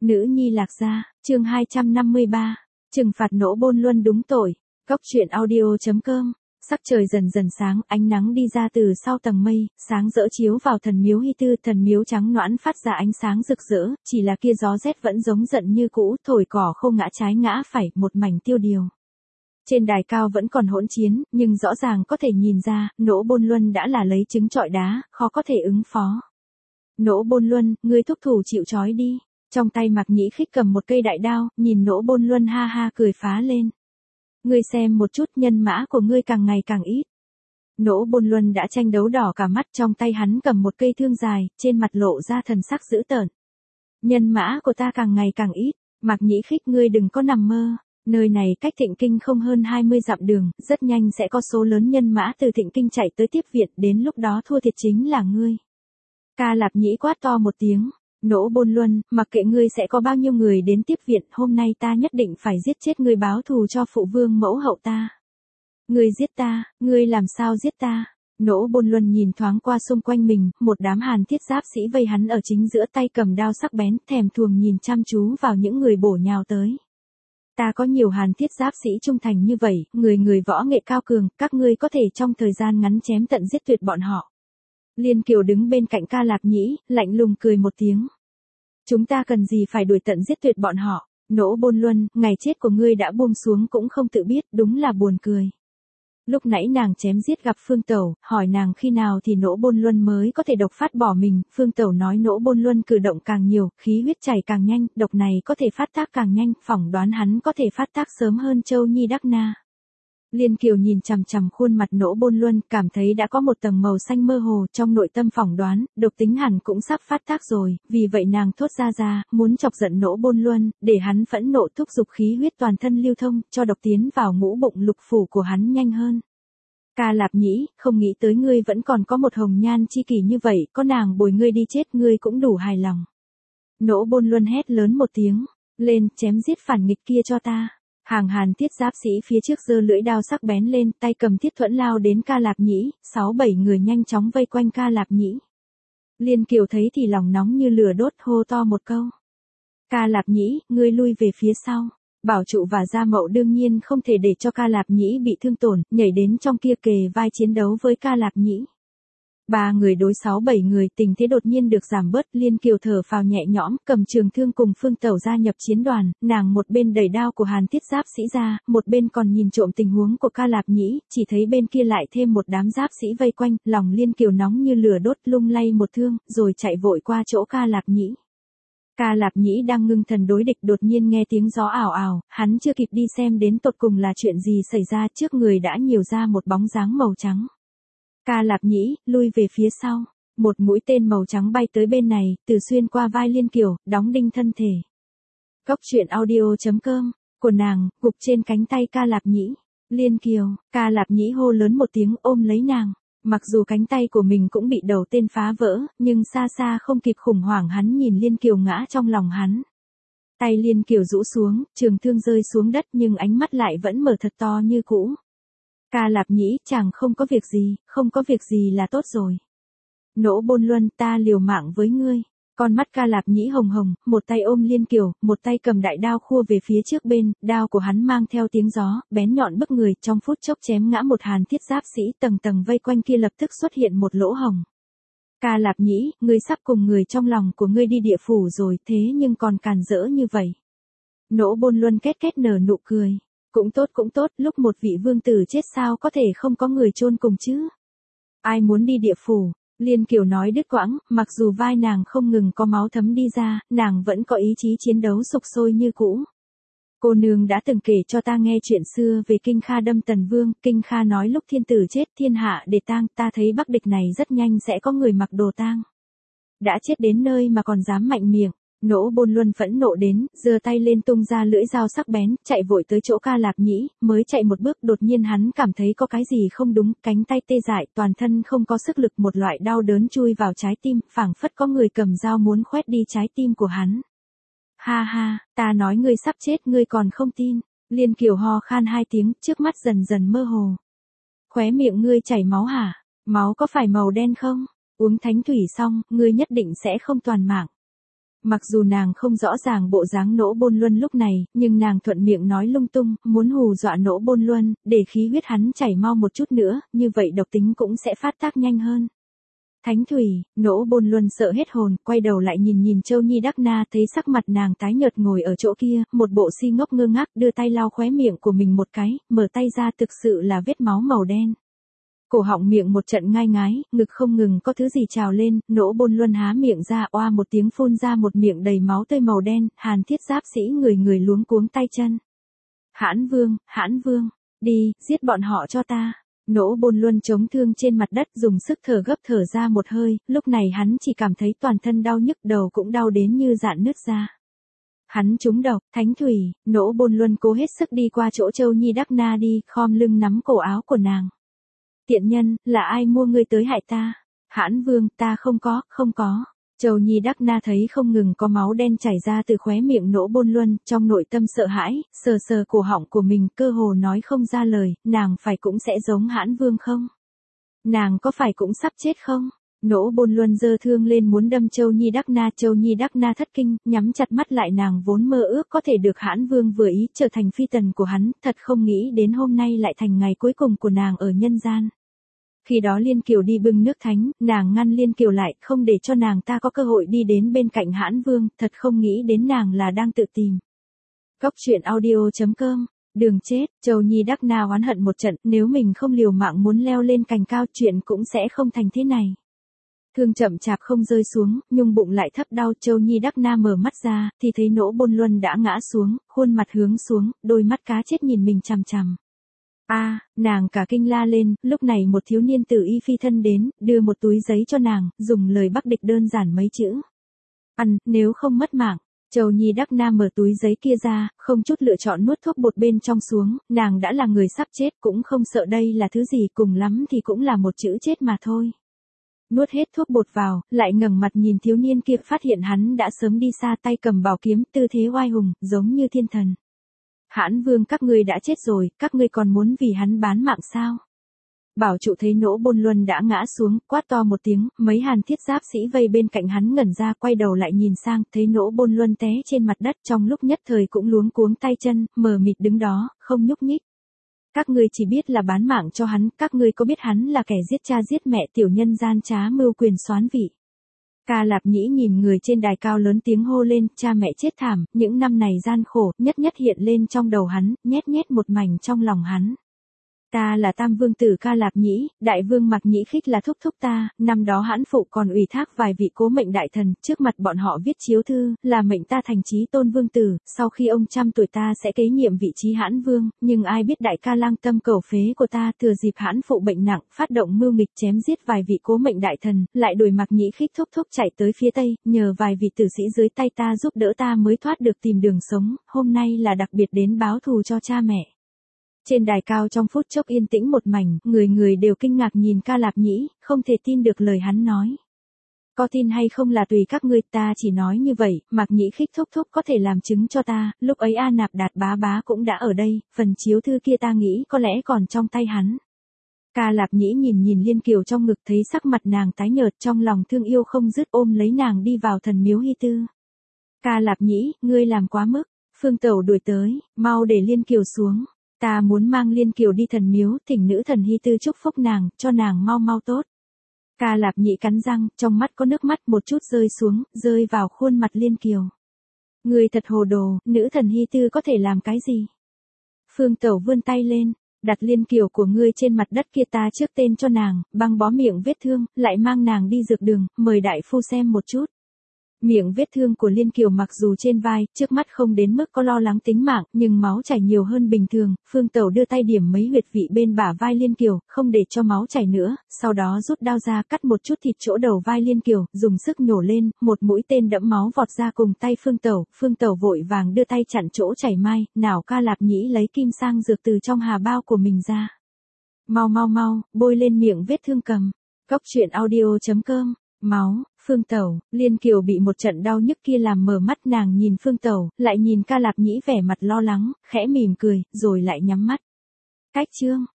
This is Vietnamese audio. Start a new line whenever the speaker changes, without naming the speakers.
Nữ nhi Lạc Gia, chương 253, trừng phạt Nỗ Bôn Luân đúng tội. Góc truyện audio.com. Sắc trời dần dần sáng, ánh nắng đi ra từ sau tầng mây, sáng rỡ chiếu vào thần miếu Hy Tư, thần miếu trắng nõn phát ra ánh sáng rực rỡ, chỉ là kia gió rét vẫn giống giận như cũ, thổi cỏ khô ngã trái ngã phải, một mảnh tiêu điều. Trên đài cao vẫn còn hỗn chiến, nhưng rõ ràng có thể nhìn ra, Nỗ Bôn Luân đã là lấy trứng trọi đá, khó có thể ứng phó. Nỗ Bôn Luân, ngươi thúc thủ chịu trói đi. Trong tay Mạc Nhĩ Khích cầm một cây đại đao, nhìn Nỗ Bôn Luân ha ha cười phá lên. Ngươi xem một chút, nhân mã của ngươi càng ngày càng ít. Nỗ Bôn Luân đã tranh đấu đỏ cả mắt, trong tay hắn cầm một cây thương dài, trên mặt lộ ra thần sắc dữ tợn. Nhân mã của ta càng ngày càng ít, Mạc Nhĩ Khích ngươi đừng có nằm mơ. Nơi này cách Thịnh Kinh không hơn 20 dặm đường, rất nhanh sẽ có số lớn nhân mã từ Thịnh Kinh chạy tới tiếp viện, đến lúc đó thua thiệt chính là ngươi. Ca Lạp Nhĩ quát to một tiếng. Nỗ Bôn Luân, mặc kệ ngươi sẽ có bao nhiêu người đến tiếp viện, hôm nay ta nhất định phải giết chết ngươi báo thù cho phụ vương mẫu hậu ta. Ngươi giết ta, ngươi làm sao giết ta? Nỗ Bôn Luân nhìn thoáng qua xung quanh mình, một đám Hàn Thiết giáp sĩ vây hắn ở chính giữa, tay cầm đao sắc bén, thèm thuồng nhìn chăm chú vào những người bổ nhào tới. Ta có nhiều Hàn Thiết giáp sĩ trung thành như vậy, người võ nghệ cao cường, các ngươi có thể trong thời gian ngắn chém tận giết tuyệt bọn họ. Liên Kiều đứng bên cạnh Ca Lạp Nhĩ, lạnh lùng cười một tiếng. Chúng ta cần gì phải đuổi tận giết tuyệt bọn họ? Nỗ Bôn Luân, ngày chết của ngươi đã buông xuống cũng không tự biết, đúng là buồn cười. Lúc nãy nàng chém giết gặp Phương Tẩu, hỏi nàng khi nào thì Nỗ Bôn Luân mới có thể độc phát bỏ mình, Phương Tẩu nói Nỗ Bôn Luân cử động càng nhiều, khí huyết chảy càng nhanh, độc này có thể phát tác càng nhanh, phỏng đoán hắn có thể phát tác sớm hơn Châu Nhi Đắc Na. Liên Kiều nhìn chằm chằm khuôn mặt Nỗ Bôn Luân, cảm thấy đã có một tầng màu xanh mơ hồ, trong nội tâm phỏng đoán, độc tính hẳn cũng sắp phát tác rồi, vì vậy nàng thốt ra, muốn chọc giận Nỗ Bôn Luân, để hắn phẫn nộ thúc giục khí huyết toàn thân lưu thông, cho độc tiến vào ngũ bụng lục phủ của hắn nhanh hơn. Ca Lạp Nhĩ, không nghĩ tới ngươi vẫn còn có một hồng nhan chi kỷ như vậy, có nàng bồi ngươi đi chết ngươi cũng đủ hài lòng. Nỗ Bôn Luân hét lớn một tiếng, lên, chém giết phản nghịch kia cho ta. Hàng Hàn Thiết giáp sĩ phía trước giơ lưỡi đao sắc bén lên, tay cầm thiết thuẫn lao đến Ca Lạp Nhĩ, 6-7 người nhanh chóng vây quanh Ca Lạp Nhĩ. Liên Kiều thấy thì lòng nóng như lửa đốt, hô to một câu. Ca Lạp Nhĩ, ngươi lui về phía sau. Bảo Trụ và Gia Mậu đương nhiên không thể để cho Ca Lạp Nhĩ bị thương tổn, nhảy đến trong kia kề vai chiến đấu với Ca Lạp Nhĩ. 3 người đối 6-7 người, tình thế đột nhiên được giảm bớt, Liên Kiều thở phào nhẹ nhõm, cầm trường thương cùng Phương Tẩu gia nhập chiến đoàn, nàng một bên đẩy đao của Hàn Thiết giáp sĩ ra, một bên còn nhìn trộm tình huống của Ca Lạp Nhĩ, chỉ thấy bên kia lại thêm một đám giáp sĩ vây quanh, lòng Liên Kiều nóng như lửa đốt, lung lay một thương, rồi chạy vội qua chỗ Ca Lạp Nhĩ. Ca Lạp Nhĩ đang ngưng thần đối địch, đột nhiên nghe tiếng gió ảo ảo, hắn chưa kịp đi xem đến tột cùng là chuyện gì xảy ra, trước người đã nhiều ra một bóng dáng màu trắng. Ca Lạp Nhĩ, lui về phía sau. Một mũi tên màu trắng bay tới bên này, từ xuyên qua vai Liên Kiều, đóng đinh thân thể. Góc truyện audio.com, của nàng, gục trên cánh tay Ca Lạp Nhĩ. Liên Kiều, Ca Lạp Nhĩ hô lớn một tiếng ôm lấy nàng. Mặc dù cánh tay của mình cũng bị đầu tên phá vỡ, nhưng xa xa không kịp khủng hoảng, hắn nhìn Liên Kiều ngã trong lòng hắn. Tay Liên Kiều rũ xuống, trường thương rơi xuống đất nhưng ánh mắt lại vẫn mở thật to như cũ. Ca Lạp Nhĩ, chàng không có việc gì, không có việc gì là tốt rồi. Nỗ Bôn Luân, ta liều mạng với ngươi. Con mắt Ca Lạp Nhĩ hồng hồng, một tay ôm Liên Kiều, một tay cầm đại đao khua về phía trước bên, đao của hắn mang theo tiếng gió, bén nhọn bức người, trong phút chốc chém ngã một Hàn Thiết giáp sĩ, tầng tầng vây quanh kia lập tức xuất hiện một lỗ hồng. Ca Lạp Nhĩ, ngươi sắp cùng người trong lòng của ngươi đi địa phủ rồi, thế nhưng còn càn rỡ như vậy. Nỗ Bôn Luân két két nở nụ cười. Cũng tốt, lúc một vị vương tử chết sao có thể không có người chôn cùng chứ? Ai muốn đi địa phủ? Liên Kiều nói đứt quãng, mặc dù vai nàng không ngừng có máu thấm đi ra, nàng vẫn có ý chí chiến đấu sục sôi như cũ. Cô nương đã từng kể cho ta nghe chuyện xưa về Kinh Kha đâm Tần Vương, Kinh Kha nói lúc thiên tử chết thiên hạ để tang, ta thấy Bắc địch này rất nhanh sẽ có người mặc đồ tang. Đã chết đến nơi mà còn dám mạnh miệng. Nỗ Bôn Luân phẫn nộ đến, giơ tay lên tung ra lưỡi dao sắc bén, chạy vội tới chỗ Ca Lạp Nhĩ, mới chạy một bước đột nhiên hắn cảm thấy có cái gì không đúng, cánh tay tê dại, toàn thân không có sức lực, một loại đau đớn chui vào trái tim, phảng phất có người cầm dao muốn khoét đi trái tim của hắn. Ha ha, ta nói ngươi sắp chết ngươi còn không tin. Liên Kiều ho khan 2 tiếng, trước mắt dần dần mơ hồ. Khóe miệng ngươi chảy máu hả? Máu có phải màu đen không? Uống thánh thủy xong, ngươi nhất định sẽ không toàn mạng. Mặc dù nàng không rõ ràng bộ dáng Nỗ Bôn Luân lúc này, nhưng nàng thuận miệng nói lung tung, muốn hù dọa Nỗ Bôn Luân, để khí huyết hắn chảy mau một chút nữa, như vậy độc tính cũng sẽ phát tác nhanh hơn. Thánh thủy, Nỗ Bôn Luân sợ hết hồn, quay đầu lại nhìn Châu Nhi Đắc Na, thấy sắc mặt nàng tái nhợt ngồi ở chỗ kia, một bộ si ngốc ngơ ngác, đưa tay lau khóe miệng của mình một cái, mở tay ra thực sự là vết máu màu đen. Cổ họng miệng một trận ngai ngái, ngực không ngừng có thứ gì trào lên, Nỗ Bôn Luân há miệng ra, oa một tiếng phun ra một miệng đầy máu tươi màu đen, Hàn Thiết Giáp sĩ người luống cuống tay chân. Hãn Vương, đi, giết bọn họ cho ta. Nỗ Bôn Luân chống thương trên mặt đất dùng sức thở gấp thở ra một hơi, lúc này hắn chỉ cảm thấy toàn thân đau nhức, đầu cũng đau đến như rạn nứt ra. Hắn trúng độc, thánh thủy, Nỗ Bôn Luân cố hết sức đi qua chỗ Châu Nhi Đắc Na đi, khom lưng nắm cổ áo của nàng. Tiện nhân, là ai mua ngươi tới hại ta? Hãn Vương, ta không có. Châu Nhi Đắc Na thấy không ngừng có máu đen chảy ra từ khóe miệng Nỗ Bôn Luân, trong nội tâm sợ hãi, sờ cổ họng của mình, cơ hồ nói không ra lời, nàng phải cũng sẽ giống Hãn Vương không? Nàng có phải cũng sắp chết không? Nỗ Bôn Luân giơ thương lên muốn đâm Châu Nhi Đắc Na thất kinh, nhắm chặt mắt lại, nàng vốn mơ ước có thể được Hãn Vương vừa ý trở thành phi tần của hắn, thật không nghĩ đến hôm nay lại thành ngày cuối cùng của nàng ở nhân gian. Khi đó Liên Kiều đi bưng nước thánh, nàng ngăn Liên Kiều lại, không để cho nàng ta có cơ hội đi đến bên cạnh Hãn Vương, thật không nghĩ đến nàng là đang tự tìm. Cóc truyện audio.com. Đường chết, Châu Nhi Đắc Na oán hận một trận, nếu mình không liều mạng muốn leo lên cành cao chuyện cũng sẽ không thành thế này. Thương chậm chạp không rơi xuống, nhưng bụng lại thấp đau. Châu Nhi Đắc Na mở mắt ra, thì thấy Nỗ Bôn Luân đã ngã xuống, khuôn mặt hướng xuống, đôi mắt cá chết nhìn mình chằm chằm. Nàng cả kinh la lên, lúc này một thiếu niên tử y phi thân đến, đưa một túi giấy cho nàng, dùng lời Bắc địch đơn giản mấy chữ. Ăn, nếu không mất mạng. Châu Nhi Đắc Na mở túi giấy kia ra, không chút lựa chọn nuốt thuốc bột bên trong xuống, nàng đã là người sắp chết cũng không sợ đây là thứ gì, cùng lắm thì cũng là một chữ chết mà thôi. Nuốt hết thuốc bột vào, lại ngẩng mặt nhìn thiếu niên kia, phát hiện hắn đã sớm đi xa, tay cầm bảo kiếm, tư thế oai hùng, giống như thiên thần. Hãn Vương, các ngươi đã chết rồi, các ngươi còn muốn vì hắn bán mạng sao? Bảo trụ thấy Nỗ Bôn Luân đã ngã xuống, quát to một tiếng, mấy Hàn Thiết Giáp sĩ vây bên cạnh hắn ngẩn ra, quay đầu lại nhìn sang, thấy Nỗ Bôn Luân té trên mặt đất, trong lúc nhất thời cũng luống cuống tay chân, mờ mịt đứng đó, không nhúc nhích. Các ngươi chỉ biết là bán mạng cho hắn, các ngươi có biết hắn là kẻ giết cha giết mẹ, tiểu nhân gian trá mưu quyền soán vị. Ca Lạp Nhĩ nhìn người trên đài cao lớn tiếng hô lên, cha mẹ chết thảm, những năm này gian khổ, nhất hiện lên trong đầu hắn, nhét một mảnh trong lòng hắn. Ta là Tam Vương tử Ca Lạp Nhĩ, Đại Vương Mạc Nhĩ Khích là thúc thúc ta, năm đó Hãn phụ còn ủy thác vài vị cố mệnh đại thần, trước mặt bọn họ viết chiếu thư, là mệnh ta thành chí tôn vương tử, sau khi ông trăm tuổi ta sẽ kế nhiệm vị trí Hãn Vương, nhưng ai biết đại ca lang tâm cầu phế của ta, thừa dịp Hãn phụ bệnh nặng, phát động mưu nghịch chém giết vài vị cố mệnh đại thần, lại đuổi Mạc Nhĩ Khích thúc thúc chạy tới phía Tây, nhờ vài vị tử sĩ dưới tay ta giúp đỡ ta mới thoát được tìm đường sống, hôm nay là đặc biệt đến báo thù cho cha mẹ. Trên đài cao trong phút chốc yên tĩnh một mảnh, người đều kinh ngạc nhìn Ca Lạp Nhĩ, không thể tin được lời hắn nói. Có tin hay không là tùy các ngươi, ta chỉ nói như vậy, Mạc Nhĩ Khích thúc thúc có thể làm chứng cho ta, lúc ấy A Nạp Đạt bá cũng đã ở đây, phần chiếu thư kia ta nghĩ có lẽ còn trong tay hắn. Ca Lạp Nhĩ nhìn Liên Kiều trong ngực, thấy sắc mặt nàng tái nhợt, trong lòng thương yêu không dứt, ôm lấy nàng đi vào thần miếu Hy Tư. Ca Lạp Nhĩ, ngươi làm quá mức, Phương Tẩu đuổi tới, mau để Liên Kiều xuống. Ta muốn mang Liên Kiều đi thần miếu, thỉnh nữ thần Hy Tư chúc phúc nàng, cho nàng mau tốt. Ca Lạp Nhĩ cắn răng, trong mắt có nước mắt một chút rơi xuống, rơi vào khuôn mặt Liên Kiều. Người thật hồ đồ, nữ thần Hy Tư có thể làm cái gì? Phương Tẩu vươn tay lên, đặt Liên Kiều của ngươi trên mặt đất kia, ta trước tên cho nàng, băng bó miệng vết thương, lại mang nàng đi dược đường, mời đại phu xem một chút. Miệng vết thương của Liên Kiều mặc dù trên vai, trước mắt không đến mức có lo lắng tính mạng, nhưng máu chảy nhiều hơn bình thường, Phương Tẩu đưa tay điểm mấy huyệt vị bên bả vai Liên Kiều, không để cho máu chảy nữa, sau đó rút đao ra cắt một chút thịt chỗ đầu vai Liên Kiều, dùng sức nhổ lên, một mũi tên đẫm máu vọt ra cùng tay Phương Tẩu vội vàng đưa tay chặn chỗ chảy mai, nào Ca Lạp Nhĩ lấy kim sang dược từ trong hà bao của mình ra. Mau, bôi lên miệng vết thương cầm. Cóc truyện audio.com. Máu, Phương Tẩu, Liên Kiều bị một trận đau nhức kia làm mở mắt, nàng nhìn Phương Tẩu, lại nhìn Ca Lạp Nhĩ vẻ mặt lo lắng, khẽ mỉm cười, rồi lại nhắm mắt. Cách chương